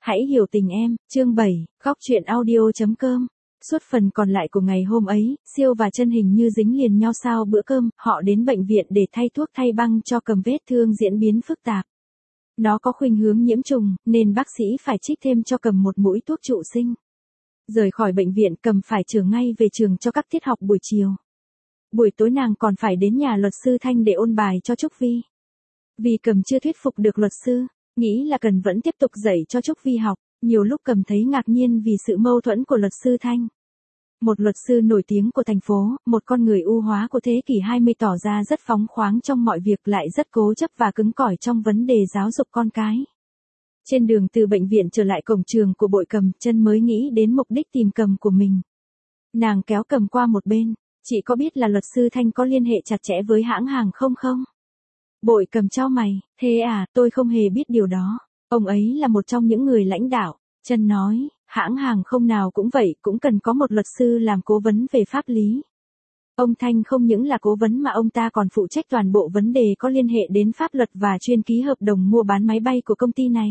Hãy hiểu tình em, chương 7, góc truyện audio.com. Suốt phần còn lại của ngày hôm ấy, Siêu và Chân hình như dính liền nhau sau bữa cơm, họ đến bệnh viện để thay thuốc thay băng cho Cầm vết thương diễn biến phức tạp. Nó có khuynh hướng nhiễm trùng, nên bác sĩ phải trích thêm cho Cầm một mũi thuốc trụ sinh. Rời khỏi bệnh viện, Cầm phải trở ngay về trường cho các tiết học buổi chiều. Buổi tối nàng còn phải đến nhà luật sư Thanh để ôn bài cho Trúc Vi. Vì Cầm chưa thuyết phục được luật sư, nghĩ là cần vẫn tiếp tục dạy cho Trúc Vi học, nhiều lúc Cầm thấy ngạc nhiên vì sự mâu thuẫn của luật sư Thanh. Một luật sư nổi tiếng của thành phố, một con người ưu hóa của thế kỷ 20 tỏ ra rất phóng khoáng trong mọi việc, lại rất cố chấp và cứng cỏi trong vấn đề giáo dục con cái. Trên đường từ bệnh viện trở lại cổng trường của Bội Cầm, Chân mới nghĩ đến mục đích tìm Cầm của mình. Nàng kéo Cầm qua một bên, chị có biết là luật sư Thanh có liên hệ chặt chẽ với hãng hàng không không? Bội Cầm chau mày, thế à, tôi không hề biết điều đó. Ông ấy là một trong những người lãnh đạo. Chân nói, hãng hàng không nào cũng vậy, cũng cần có một luật sư làm cố vấn về pháp lý. Ông Thanh không những là cố vấn mà ông ta còn phụ trách toàn bộ vấn đề có liên hệ đến pháp luật và chuyên ký hợp đồng mua bán máy bay của công ty này.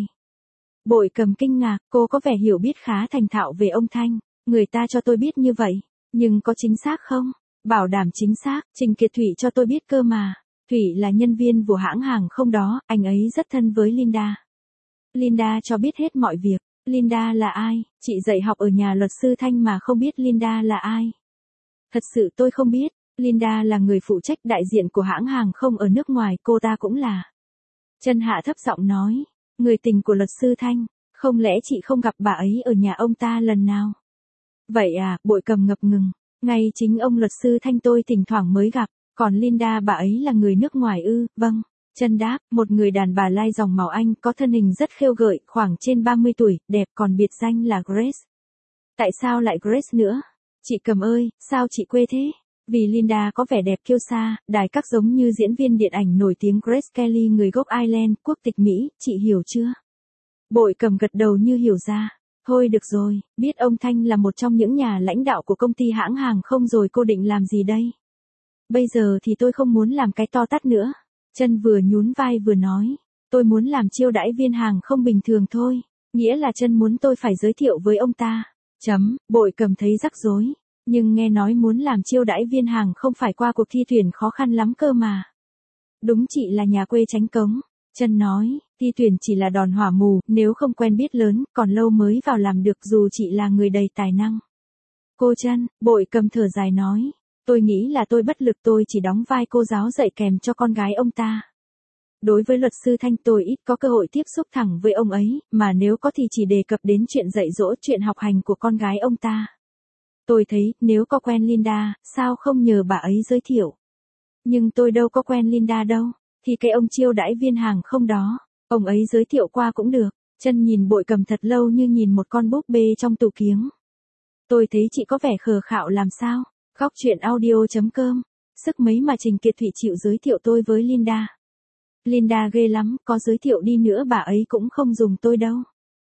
Bội Cầm kinh ngạc, cô có vẻ hiểu biết khá thành thạo về ông Thanh. Người ta cho tôi biết như vậy, nhưng có chính xác không? Bảo đảm chính xác, Trình Kiệt Thủy cho tôi biết cơ mà. Thủy là nhân viên của hãng hàng không đó, anh ấy rất thân với Linda. Linda cho biết hết mọi việc. Linda là ai? Chị dạy học ở nhà luật sư Thanh mà không biết Linda là ai? Thật sự tôi không biết. Linda là người phụ trách đại diện của hãng hàng không ở nước ngoài, cô ta cũng là. Chân hạ thấp giọng nói, người tình của luật sư Thanh, không lẽ chị không gặp bà ấy ở nhà ông ta lần nào? Vậy à, Bội Cầm ngập ngừng, ngay chính ông luật sư Thanh tôi thỉnh thoảng mới gặp, còn Linda bà ấy là người nước ngoài ư? Vâng. Chân đáp, một người đàn bà lai dòng màu Anh, có thân hình rất khêu gợi, khoảng trên 30 tuổi, đẹp, còn biệt danh là Grace. Tại sao lại Grace nữa? Chị Cầm ơi, sao chị quê thế? Vì Linda có vẻ đẹp kiêu sa, đài các giống như diễn viên điện ảnh nổi tiếng Grace Kelly, người gốc Ireland, quốc tịch Mỹ, chị hiểu chưa? Bội Cầm gật đầu như hiểu ra. Thôi được rồi, biết ông Thanh là một trong những nhà lãnh đạo của công ty hãng hàng không rồi, cô định làm gì đây? Bây giờ thì tôi không muốn làm cái to tát nữa. Chân vừa nhún vai vừa nói, tôi muốn làm chiêu đãi viên hàng không bình thường thôi, nghĩa là Chân muốn tôi phải giới thiệu với ông ta. Bội Cầm thấy rắc rối, nhưng nghe nói muốn làm chiêu đãi viên hàng không phải qua cuộc thi tuyển khó khăn lắm cơ mà. Đúng, chị là nhà quê Chánh Cống. Chân nói, thi tuyển chỉ là đòn hỏa mù, nếu không quen biết lớn, còn lâu mới vào làm được, dù chị là người đầy tài năng. Cô Chân, Bội Cầm thở dài nói. Tôi nghĩ là tôi bất lực, tôi chỉ đóng vai cô giáo dạy kèm cho con gái ông ta. Đối với luật sư Thanh tôi ít có cơ hội tiếp xúc thẳng với ông ấy, mà nếu có thì chỉ đề cập đến chuyện dạy dỗ, chuyện học hành của con gái ông ta. Tôi thấy, nếu có quen Linda, sao không nhờ bà ấy giới thiệu. Nhưng tôi đâu có quen Linda đâu, thì cái ông chiêu đãi viên hàng không đó, ông ấy giới thiệu qua cũng được. Chân nhìn Bội Cầm thật lâu như nhìn một con búp bê trong tủ kiếng. Tôi thấy chị có vẻ khờ khạo làm sao? Góc truyện audio.com. Sức mấy mà Trình Kiệt Thủy chịu giới thiệu tôi với Linda. Linda ghê lắm, có giới thiệu đi nữa bà ấy cũng không dùng tôi đâu.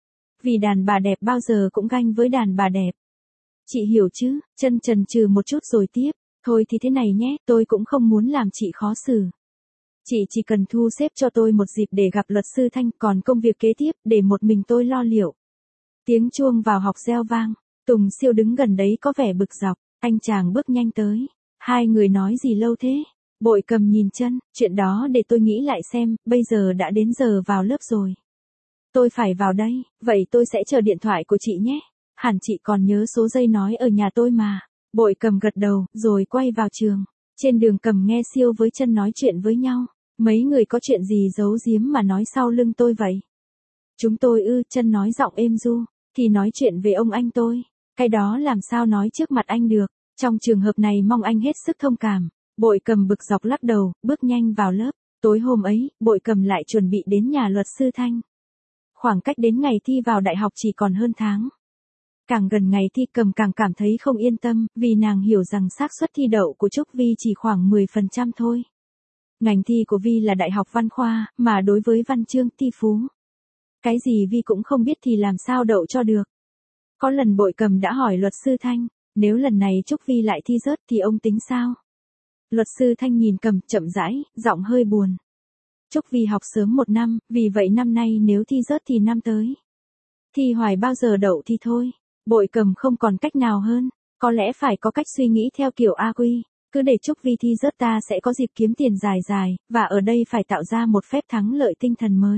Vì đàn bà đẹp bao giờ cũng ganh với đàn bà đẹp. Chị hiểu chứ? Chân chần chừ một chút rồi tiếp. Thôi thì thế này nhé, tôi cũng không muốn làm chị khó xử. Chị chỉ cần thu xếp cho tôi một dịp để gặp luật sư Thanh, còn công việc kế tiếp, để một mình tôi lo liệu. Tiếng chuông vào học reo vang. Tùng Siêu đứng gần đấy có vẻ bực dọc. Anh chàng bước nhanh tới. Hai người nói gì lâu thế? Bội Cầm nhìn Chân, chuyện đó để tôi nghĩ lại xem, bây giờ đã đến giờ vào lớp rồi. Tôi phải vào đây, vậy tôi sẽ chờ điện thoại của chị nhé. Hẳn chị còn nhớ số dây nói ở nhà tôi mà. Bội Cầm gật đầu, rồi quay vào trường. Trên đường Cầm nghe Siêu với Chân nói chuyện với nhau. Mấy người có chuyện gì giấu giếm mà nói sau lưng tôi vậy? Chúng tôi Chân nói giọng êm ru, thì nói chuyện về ông anh tôi. Cái đó làm sao nói trước mặt anh được, trong trường hợp này mong anh hết sức thông cảm. Bội Cầm bực dọc lắc đầu, bước nhanh vào lớp. Tối hôm ấy, Bội Cầm lại chuẩn bị đến nhà luật sư Thanh. Khoảng cách đến ngày thi vào đại học chỉ còn hơn tháng. Càng gần ngày thi, Cầm càng cảm thấy không yên tâm, vì nàng hiểu rằng xác suất thi đậu của Trúc Vi chỉ khoảng 10% thôi. Ngành thi của Vi là đại học văn khoa, mà đối với văn chương, thi phú, cái gì Vi cũng không biết thì làm sao đậu cho được. Có lần Bội Cầm đã hỏi luật sư Thanh, nếu lần này Trúc Vi lại thi rớt thì ông tính sao? Luật sư Thanh nhìn Cầm chậm rãi, giọng hơi buồn. Trúc Vi học sớm 1 năm, vì vậy năm nay nếu thi rớt thì năm tới Thi hoài bao giờ đậu thì thôi. Bội Cầm không còn cách nào hơn. Có lẽ phải có cách suy nghĩ theo kiểu A Quy. Cứ để Trúc Vi thi rớt ta sẽ có dịp kiếm tiền dài dài, và ở đây phải tạo ra một phép thắng lợi tinh thần mới.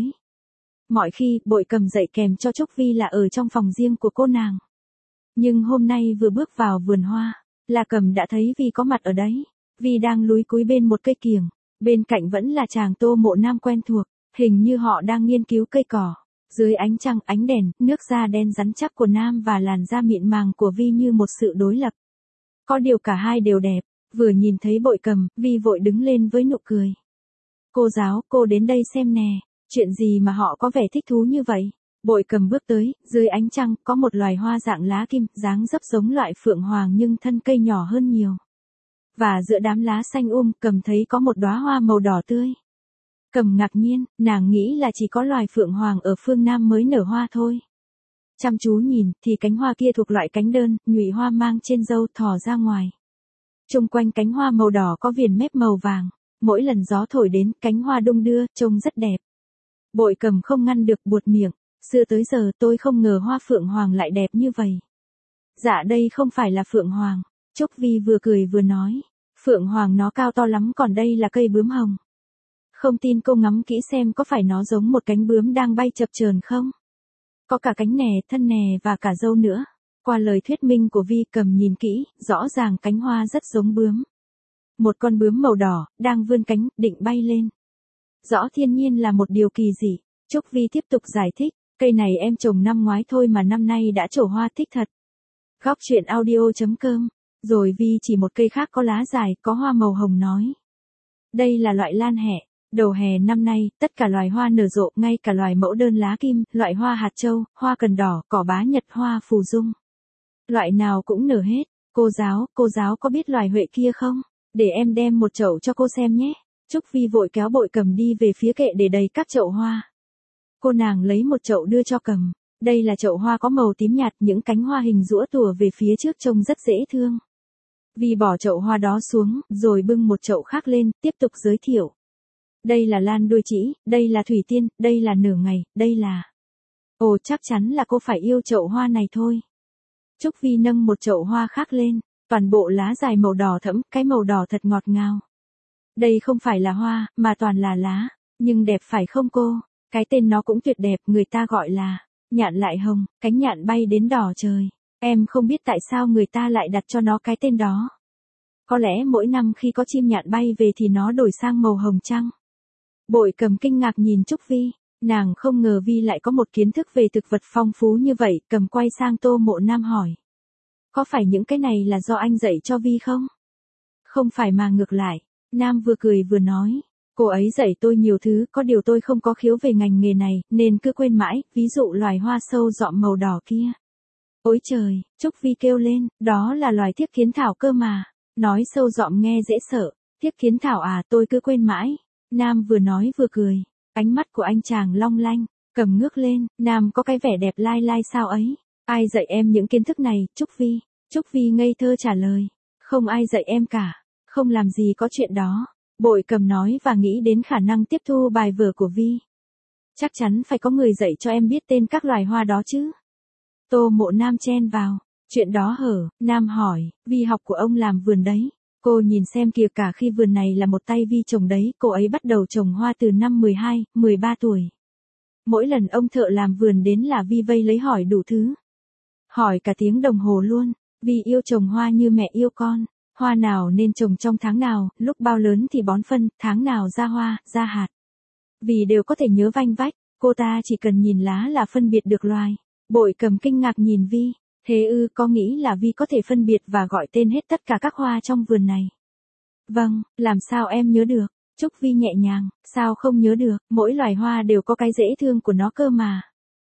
Mọi khi, Bội Cầm dạy kèm cho Trúc Vi là ở trong phòng riêng của cô nàng. Nhưng hôm nay vừa bước vào vườn hoa, La Cầm đã thấy Vi có mặt ở đấy. Vi đang lúi cúi bên một cây kiểng, bên cạnh vẫn là chàng Tô Mộ Nam quen thuộc, hình như họ đang nghiên cứu cây cỏ. Dưới ánh trăng ánh đèn, nước da đen rắn chắc của Nam và làn da mịn màng của Vi như một sự đối lập. Có điều cả hai đều đẹp, vừa nhìn thấy Bội Cầm, Vi vội đứng lên với nụ cười. Cô giáo, cô đến đây xem nè, chuyện gì mà họ có vẻ thích thú như vậy? Bội Cầm bước tới, dưới ánh trăng, có một loài hoa dạng lá kim, dáng dấp giống loại phượng hoàng nhưng thân cây nhỏ hơn nhiều. Và giữa đám lá xanh Cầm thấy có một đóa hoa màu đỏ tươi. Cầm ngạc nhiên, nàng nghĩ là chỉ có loài phượng hoàng ở phương Nam mới nở hoa thôi. Chăm chú nhìn, thì cánh hoa kia thuộc loại cánh đơn, nhụy hoa mang trên râu thò ra ngoài. Chung quanh cánh hoa màu đỏ có viền mép màu vàng, mỗi lần gió thổi đến, cánh hoa đung đưa, trông rất đẹp. Bội Cầm không ngăn được buột miệng, xưa tới giờ tôi không ngờ hoa phượng hoàng lại đẹp như vậy. Dạ đây không phải là phượng hoàng, Trúc Vi vừa cười vừa nói, phượng hoàng nó cao to lắm còn đây là cây bướm hồng. Không tin cô ngắm kỹ xem có phải nó giống một cánh bướm đang bay chập chờn không? Có cả cánh nè, thân nè và cả râu nữa. Qua lời thuyết minh của Vi, Cầm nhìn kỹ, rõ ràng cánh hoa rất giống bướm. Một con bướm màu đỏ, đang vươn cánh, định bay lên. Rõ thiên nhiên là một điều kỳ dị. Trúc Vi tiếp tục giải thích, cây này em trồng năm ngoái thôi mà năm nay đã trổ hoa thích thật. Góc truyện audio.com. Rồi Vi chỉ một cây khác có lá dài, có hoa màu hồng nói. Đây là loại lan hẹ. Đầu hè năm nay, tất cả loài hoa nở rộ, ngay cả loài mẫu đơn lá kim, loại hoa hạt châu, hoa cần đỏ, cỏ bá nhật, hoa phù dung. Loại nào cũng nở hết. Cô giáo có biết loài huệ kia không? Để em đem một chậu cho cô xem nhé. Trúc Vi vội kéo Bội Cầm đi về phía kệ để đầy các chậu hoa. Cô nàng lấy một chậu đưa cho Cầm. Đây là chậu hoa có màu tím nhạt, những cánh hoa hình giũa tùa về phía trước trông rất dễ thương. Vi bỏ chậu hoa đó xuống, rồi bưng một chậu khác lên, tiếp tục giới thiệu. Đây là lan đuôi trĩ, đây là thủy tiên, đây là nửa ngày, đây là... Ồ chắc chắn là cô phải yêu chậu hoa này thôi. Trúc Vi nâng một chậu hoa khác lên, toàn bộ lá dài màu đỏ thẫm, cái màu đỏ thật ngọt ngào. Đây không phải là hoa, mà toàn là lá, nhưng đẹp phải không cô? Cái tên nó cũng tuyệt đẹp, người ta gọi là nhạn lại hồng, cánh nhạn bay đến đỏ trời. Em không biết tại sao người ta lại đặt cho nó cái tên đó. Có lẽ mỗi năm khi có chim nhạn bay về thì nó đổi sang màu hồng chăng? Bội Cầm kinh ngạc nhìn Trúc Vi, nàng không ngờ Vi lại có một kiến thức về thực vật phong phú như vậy, Cầm quay sang Tô Mộ Nam hỏi. Có phải những cái này là do anh dạy cho Vi không? Không phải mà ngược lại, Nam vừa cười vừa nói. Cô ấy dạy tôi nhiều thứ, có điều tôi không có khiếu về ngành nghề này, nên cứ quên mãi, ví dụ loài hoa sâu dọm màu đỏ kia. Ôi trời, Trúc Vi kêu lên, đó là loài thiếc kiến thảo cơ mà. Nói sâu dọm nghe dễ sợ, thiếc kiến thảo à, tôi cứ quên mãi. Nam vừa nói vừa cười, ánh mắt của anh chàng long lanh, Cầm ngước lên, Nam có cái vẻ đẹp lai lai sao ấy. Ai dạy em những kiến thức này, Trúc Vi? Trúc Vi ngây thơ trả lời, không ai dạy em cả, không làm gì có chuyện đó. Bội Cầm nói và nghĩ đến khả năng tiếp thu bài vở của Vi. Chắc chắn phải có người dạy cho em biết tên các loài hoa đó chứ. Tô Mộ Nam chen vào, chuyện đó hở, Nam hỏi, Vi học của ông làm vườn đấy. Cô nhìn xem kìa, cả khi vườn này là một tay Vi trồng đấy, cô ấy bắt đầu trồng hoa từ năm 12, 13 tuổi. Mỗi lần ông thợ làm vườn đến là Vi vây lấy hỏi đủ thứ. Hỏi cả tiếng đồng hồ luôn, Vi yêu trồng hoa như mẹ yêu con. Hoa nào nên trồng trong tháng nào, lúc bao lớn thì bón phân, tháng nào ra hoa, ra hạt. Vì đều có thể nhớ vanh vách, cô ta chỉ cần nhìn lá là phân biệt được loài. Bội Cầm kinh ngạc nhìn Vi, thế ư, có nghĩ là Vi có thể phân biệt và gọi tên hết tất cả các hoa trong vườn này? Vâng, làm sao em nhớ được? Trúc Vi nhẹ nhàng, sao không nhớ được, mỗi loài hoa đều có cái dễ thương của nó cơ mà.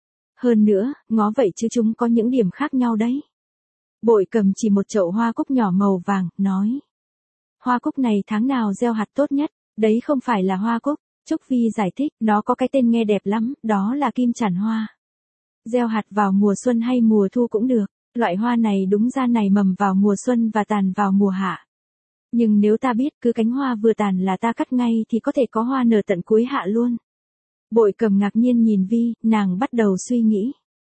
Hơn nữa, ngó vậy chứ chúng có những điểm khác nhau đấy. Bội Cầm chỉ một chậu hoa cúc nhỏ màu vàng, nói. Hoa cúc này tháng nào gieo hạt tốt nhất, đấy không phải là hoa cúc. Trúc Vi giải thích, nó có cái tên nghe đẹp lắm, đó là kim chản hoa. Gieo hạt vào mùa xuân hay mùa thu cũng được, loại hoa này đúng ra nảy mầm vào mùa xuân và tàn vào mùa hạ. Nhưng nếu ta biết cứ cánh hoa vừa tàn là ta cắt ngay thì có thể có hoa nở tận cuối hạ luôn. Bội Cầm ngạc nhiên nhìn Vi, nàng bắt đầu suy nghĩ.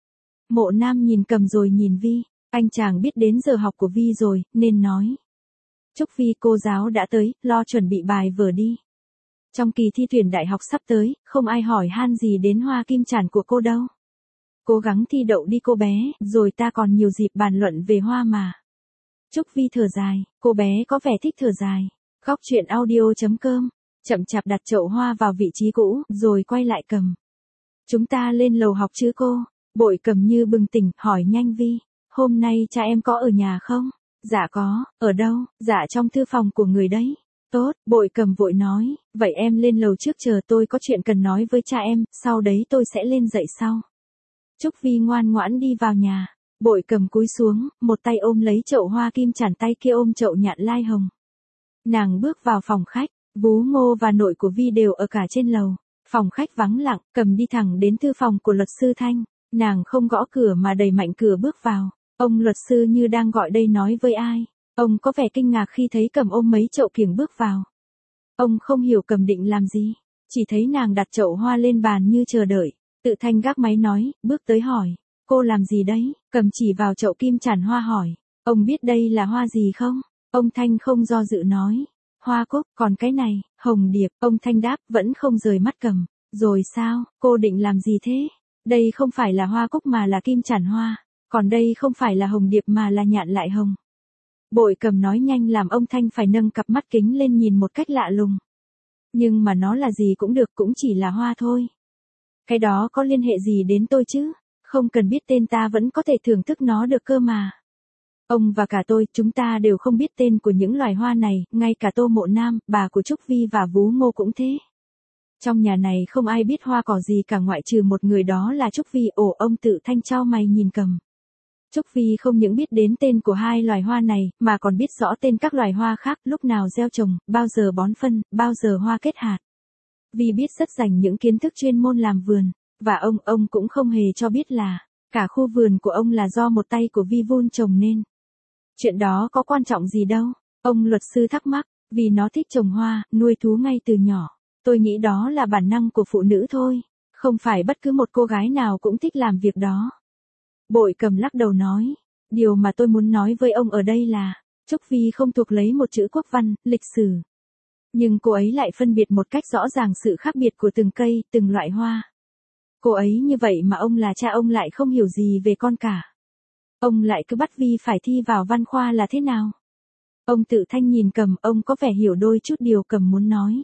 Mộ Nam nhìn Cầm rồi nhìn Vi, anh chàng biết đến giờ học của Vi rồi, nên nói. Trúc Vi, cô giáo đã tới, lo chuẩn bị bài vở đi. Trong kỳ thi tuyển đại học sắp tới, không ai hỏi han gì đến hoa kim chản của cô đâu. Cố gắng thi đậu đi cô bé, rồi ta còn nhiều dịp bàn luận về hoa mà. Trúc Vi thở dài, cô bé có vẻ thích thở dài. Góc chuyện audio.com, chậm chạp đặt chậu hoa vào vị trí cũ, rồi quay lại Cầm. Chúng ta lên lầu học chứ cô? Bội Cầm như bừng tỉnh, hỏi nhanh Vi. Hôm nay cha em có ở nhà không? Dạ có, ở đâu? Dạ trong thư phòng của người đấy. Tốt, Bội Cầm vội nói, vậy em lên lầu trước chờ tôi có chuyện cần nói với cha em, sau đấy tôi sẽ lên dậy sau. Trúc Vi ngoan ngoãn đi vào nhà. Bội Cầm cúi xuống, một tay ôm lấy chậu hoa kim chản, tay kia ôm chậu nhạn lai hồng. Nàng bước vào phòng khách, Vú Ngô và nội của Vi đều ở cả trên lầu. Phòng khách vắng lặng, Cầm đi thẳng đến thư phòng của luật sư Thanh. Nàng không gõ cửa mà đẩy mạnh cửa bước vào. Ông luật sư như đang gọi đây nói với ai. Ông có vẻ kinh ngạc khi thấy Cầm ôm mấy chậu kiểng bước vào. Ông không hiểu Cầm định làm gì. Chỉ thấy nàng đặt chậu hoa lên bàn như chờ đợi. Tự Thanh gác máy nói, bước tới hỏi. Cô làm gì đấy? Cầm chỉ vào chậu kim chản hoa hỏi. Ông biết đây là hoa gì không? Ông Thanh không do dự nói. Hoa cúc, còn cái này, hồng điệp. Ông Thanh đáp, vẫn không rời mắt Cầm. Rồi sao, cô định làm gì thế? Đây không phải là hoa cúc mà là kim chản hoa. Còn đây không phải là hồng điệp mà là nhạn lại hồng. Bội Cầm nói nhanh làm ông Thanh phải nâng cặp mắt kính lên nhìn một cách lạ lùng. Nhưng mà nó là gì cũng được, cũng chỉ là hoa thôi. Cái đó có liên hệ gì đến tôi chứ? Không cần biết tên ta vẫn có thể thưởng thức nó được cơ mà. Ông và cả tôi, chúng ta đều không biết tên của những loài hoa này, ngay cả Tô Mộ Nam, bà của Trúc Vi và Vú Ngô cũng thế. Trong nhà này không ai biết hoa cỏ gì cả ngoại trừ một người, đó là Trúc Vi. Ồ, ông Tự Thanh chau mày nhìn Cầm. Trúc Vi không những biết đến tên của hai loài hoa này, mà còn biết rõ tên các loài hoa khác, lúc nào gieo trồng, bao giờ bón phân, bao giờ hoa kết hạt. Vi biết rất rành những kiến thức chuyên môn làm vườn, và ông cũng không hề cho biết là, cả khu vườn của ông là do một tay của Vi vun trồng nên. Chuyện đó có quan trọng gì đâu, ông luật sư thắc mắc, vì nó thích trồng hoa, nuôi thú ngay từ nhỏ. Tôi nghĩ đó là bản năng của phụ nữ thôi, không phải bất cứ một cô gái nào cũng thích làm việc đó. Bội Cầm lắc đầu nói, điều mà tôi muốn nói với ông ở đây là, Trúc Vi không thuộc lấy một chữ quốc văn, lịch sử. Nhưng cô ấy lại phân biệt một cách rõ ràng sự khác biệt của từng cây, từng loại hoa. Cô ấy như vậy mà ông là cha ông lại không hiểu gì về con cả. Ông lại cứ bắt Vi phải thi vào văn khoa là thế nào? Ông Tự Thanh nhìn Cầm, ông có vẻ hiểu đôi chút điều Cầm muốn nói.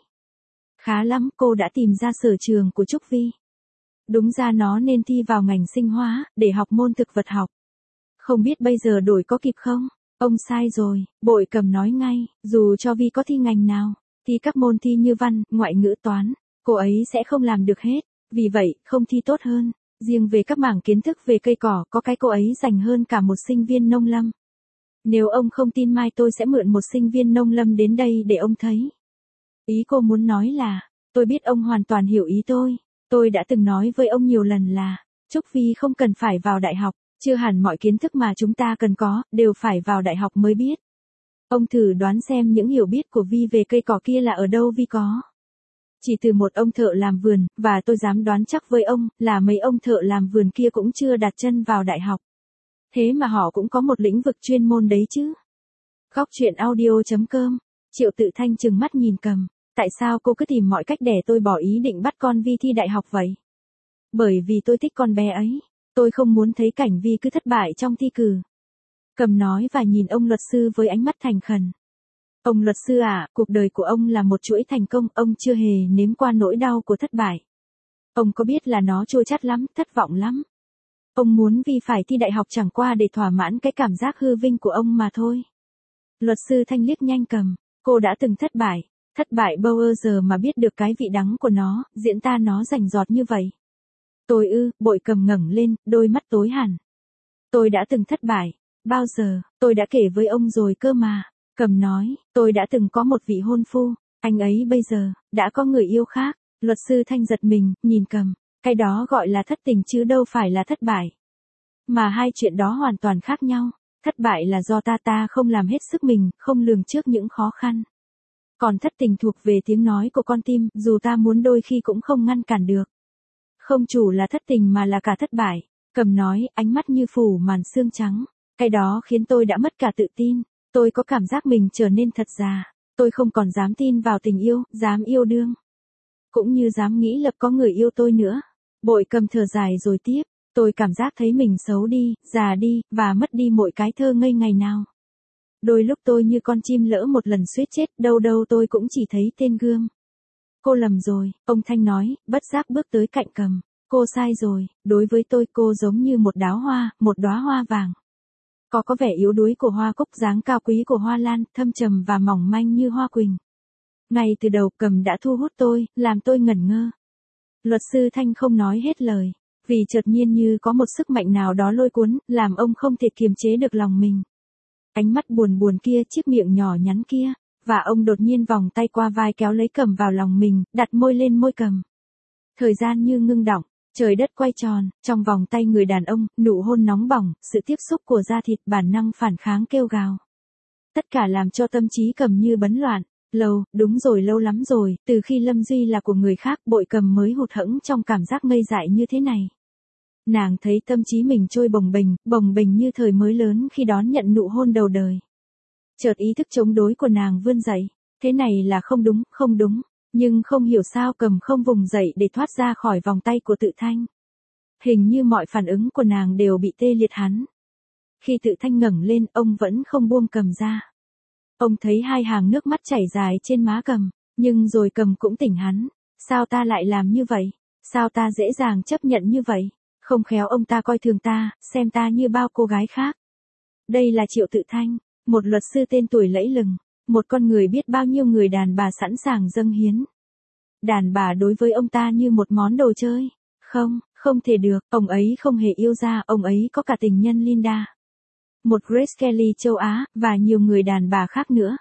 Khá lắm, cô đã tìm ra sở trường của Trúc Vi. Đúng ra nó nên thi vào ngành sinh hóa, để học môn thực vật học. Không biết bây giờ đổi có kịp không? Ông sai rồi, Bội Cầm nói ngay, dù cho Vi có thi ngành nào, thi các môn thi như văn, ngoại ngữ, toán, cô ấy sẽ không làm được hết, vì vậy, không thi tốt hơn. Riêng về các mảng kiến thức về cây cỏ, có cái cô ấy dành hơn cả một sinh viên nông lâm. Nếu ông không tin mai tôi sẽ mượn một sinh viên nông lâm đến đây để ông thấy. Ý cô muốn nói là, tôi biết ông hoàn toàn hiểu ý tôi. Tôi đã từng nói với ông nhiều lần là, Trúc Vi không cần phải vào đại học, chưa hẳn mọi kiến thức mà chúng ta cần có, đều phải vào đại học mới biết. Ông thử đoán xem những hiểu biết của Vi về cây cỏ kia là ở đâu Vi có. Chỉ từ một ông thợ làm vườn, và tôi dám đoán chắc với ông, là mấy ông thợ làm vườn kia cũng chưa đặt chân vào đại học. Thế mà họ cũng có một lĩnh vực chuyên môn đấy chứ. Góc chuyện audio.com, Triệu Tự Thanh trừng mắt nhìn Cầm. Tại sao cô cứ tìm mọi cách để tôi bỏ ý định bắt con Vi thi đại học vậy? Bởi vì tôi thích con bé ấy. Tôi không muốn thấy cảnh Vi cứ thất bại trong thi cử. Cầm nói và nhìn ông luật sư với ánh mắt thành khẩn. Ông luật sư à, cuộc đời của ông là một chuỗi thành công, ông chưa hề nếm qua nỗi đau của thất bại. Ông có biết là nó chua chát lắm, thất vọng lắm. Ông muốn Vi phải thi đại học chẳng qua để thỏa mãn cái cảm giác hư vinh của ông mà thôi. Luật sư Thanh liếc nhanh Cầm, cô đã từng thất bại. Thất bại bao giờ mà biết được cái vị đắng của nó, diễn tả nó rành rọt như vậy. Tôi Bội Cầm ngẩng lên, đôi mắt tối hẳn. Tôi đã từng thất bại. Bao giờ, tôi đã kể với ông rồi cơ mà. Cầm nói, tôi đã từng có một vị hôn phu, anh ấy bây giờ, đã có người yêu khác. Luật sư Thanh giật mình, nhìn Cầm, cái đó gọi là thất tình chứ đâu phải là thất bại. Mà hai chuyện đó hoàn toàn khác nhau. Thất bại là do ta không làm hết sức mình, không lường trước những khó khăn. Còn thất tình thuộc về tiếng nói của con tim, dù ta muốn đôi khi cũng không ngăn cản được. Không chủ là thất tình mà là cả thất bại. Cầm nói, ánh mắt như phủ màn sương trắng. Cái đó khiến tôi đã mất cả tự tin. Tôi có cảm giác mình trở nên thật già. Tôi không còn dám tin vào tình yêu, dám yêu đương. Cũng như dám nghĩ lập có người yêu tôi nữa. Bội Cầm thở dài rồi tiếp. Tôi cảm giác thấy mình xấu đi, già đi, và mất đi mọi cái thơ ngây ngày nào. Đôi lúc tôi như con chim lỡ một lần suýt chết, đâu đâu tôi cũng chỉ thấy tên gương. Cô lầm rồi, ông Thanh nói, bất giác bước tới cạnh Cầm. Cô sai rồi, đối với tôi cô giống như một đóa hoa, một đóa hoa vàng. Có vẻ yếu đuối của hoa cúc, dáng cao quý của hoa lan, thâm trầm và mỏng manh như hoa quỳnh. Ngay từ đầu Cầm đã thu hút tôi, làm tôi ngẩn ngơ. Luật sư Thanh không nói hết lời, vì chợt nhiên như có một sức mạnh nào đó lôi cuốn, làm ông không thể kiềm chế được lòng mình. Ánh mắt buồn buồn kia, chiếc miệng nhỏ nhắn kia, và ông đột nhiên vòng tay qua vai kéo lấy Cầm vào lòng mình, đặt môi lên môi Cầm. Thời gian như ngưng đọng, trời đất quay tròn, trong vòng tay người đàn ông, nụ hôn nóng bỏng, sự tiếp xúc của da thịt, bản năng phản kháng kêu gào. Tất cả làm cho tâm trí Cầm như bấn loạn. Lâu, đúng rồi, lâu lắm rồi, từ khi Lâm Duy là của người khác, Bội Cầm mới hụt hẫng trong cảm giác ngây dại như thế này. Nàng thấy tâm trí mình trôi bồng bềnh như thời mới lớn khi đón nhận nụ hôn đầu đời. Chợt ý thức chống đối của nàng vươn dậy, thế này là không đúng, nhưng không hiểu sao Cầm không vùng dậy để thoát ra khỏi vòng tay của Tự Thanh. Hình như mọi phản ứng của nàng đều bị tê liệt hắn. Khi Tự Thanh ngẩng lên, ông vẫn không buông Cầm ra. Ông thấy hai hàng nước mắt chảy dài trên má Cầm, nhưng rồi Cầm cũng tỉnh hắn. Sao ta lại làm như vậy? Sao ta dễ dàng chấp nhận như vậy? Không khéo ông ta coi thường ta, xem ta như bao cô gái khác. Đây là Triệu Tự Thanh, một luật sư tên tuổi lẫy lừng, một con người biết bao nhiêu người đàn bà sẵn sàng dâng hiến. Đàn bà đối với ông ta như một món đồ chơi. Không thể được, ông ấy không hề yêu ra, ông ấy có cả tình nhân Linda. Một Grace Kelly châu Á, và nhiều người đàn bà khác nữa.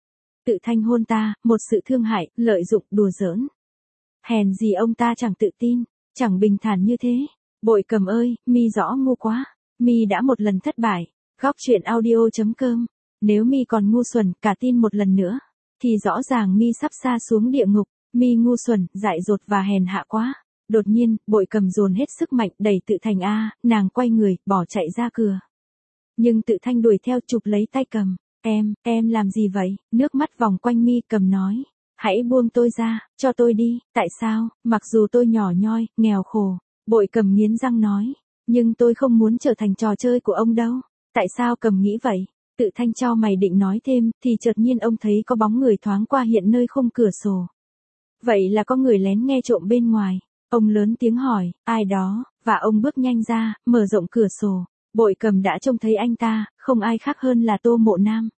Tự Thanh hôn ta, một sự thương hại, lợi dụng, đùa giỡn. Hèn gì ông ta chẳng tự tin, chẳng bình thản như thế. Bội Cầm ơi, mi rõ ngu quá. Mi đã một lần thất bại. Góc truyện audio.com. Nếu mi còn ngu xuẩn, cả tin một lần nữa, thì rõ ràng mi sắp sa xuống địa ngục. Mi ngu xuẩn, dại dột và hèn hạ quá. Đột nhiên, Bội Cầm dồn hết sức mạnh đẩy Tự Thanh nàng quay người, bỏ chạy ra cửa. Nhưng Tự Thanh đuổi theo chụp lấy tay Cầm. Em làm gì vậy? Nước mắt vòng quanh mi, Cầm nói. Hãy buông tôi ra, cho tôi đi. Tại sao? Mặc dù tôi nhỏ nhoi, nghèo khổ. Bội Cầm nghiến răng nói. Nhưng tôi không muốn trở thành trò chơi của ông đâu. Tại sao? Cầm nghĩ vậy. Tự Thanh chau mày định nói thêm, thì chợt nhiên ông thấy có bóng người thoáng qua hiện nơi khung cửa sổ. Vậy là có người lén nghe trộm bên ngoài. Ông lớn tiếng hỏi, ai đó, và ông bước nhanh ra, mở rộng cửa sổ. Bội Cầm đã trông thấy anh ta, không ai khác hơn là Tô Mộ Nam.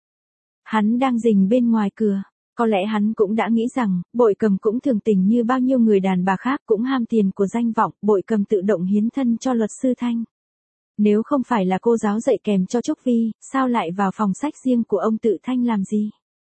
Hắn đang rình bên ngoài cửa. Có lẽ hắn cũng đã nghĩ rằng, Bội Cầm cũng thường tình như bao nhiêu người đàn bà khác, cũng ham tiền của danh vọng. Bội Cầm tự động hiến thân cho luật sư Thanh. Nếu không phải là cô giáo dạy kèm cho Trúc Vi, sao lại vào phòng sách riêng của ông Tự Thanh làm gì?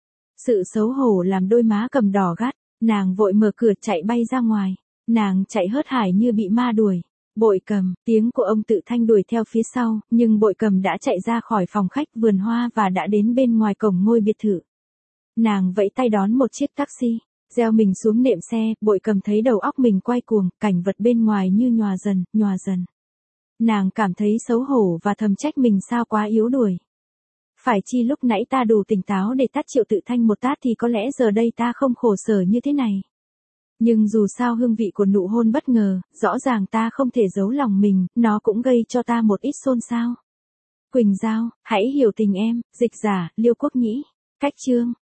Sự xấu hổ làm đôi má Cầm đỏ gắt, nàng vội mở cửa chạy bay ra ngoài. Nàng chạy hớt hải như bị ma đuổi. Bội Cầm, tiếng của ông Tự Thanh đuổi theo phía sau, nhưng Bội Cầm đã chạy ra khỏi phòng khách vườn hoa và đã đến bên ngoài cổng ngôi biệt thự. Nàng vẫy tay đón một chiếc taxi, gieo mình xuống nệm xe. Bội Cầm thấy đầu óc mình quay cuồng, cảnh vật bên ngoài như nhòa dần. Nàng cảm thấy xấu hổ và thầm trách mình sao quá yếu đuối. Phải chi lúc nãy ta đủ tỉnh táo để tát Triệu Tự Thanh một tát thì có lẽ giờ đây ta không khổ sở như thế này. Nhưng dù sao hương vị của nụ hôn bất ngờ, rõ ràng ta không thể giấu lòng mình, nó cũng gây cho ta một ít xôn xao. Quỳnh Giao, hãy hiểu tình em, dịch giả, Liêu Quốc Nhĩ. Cách chương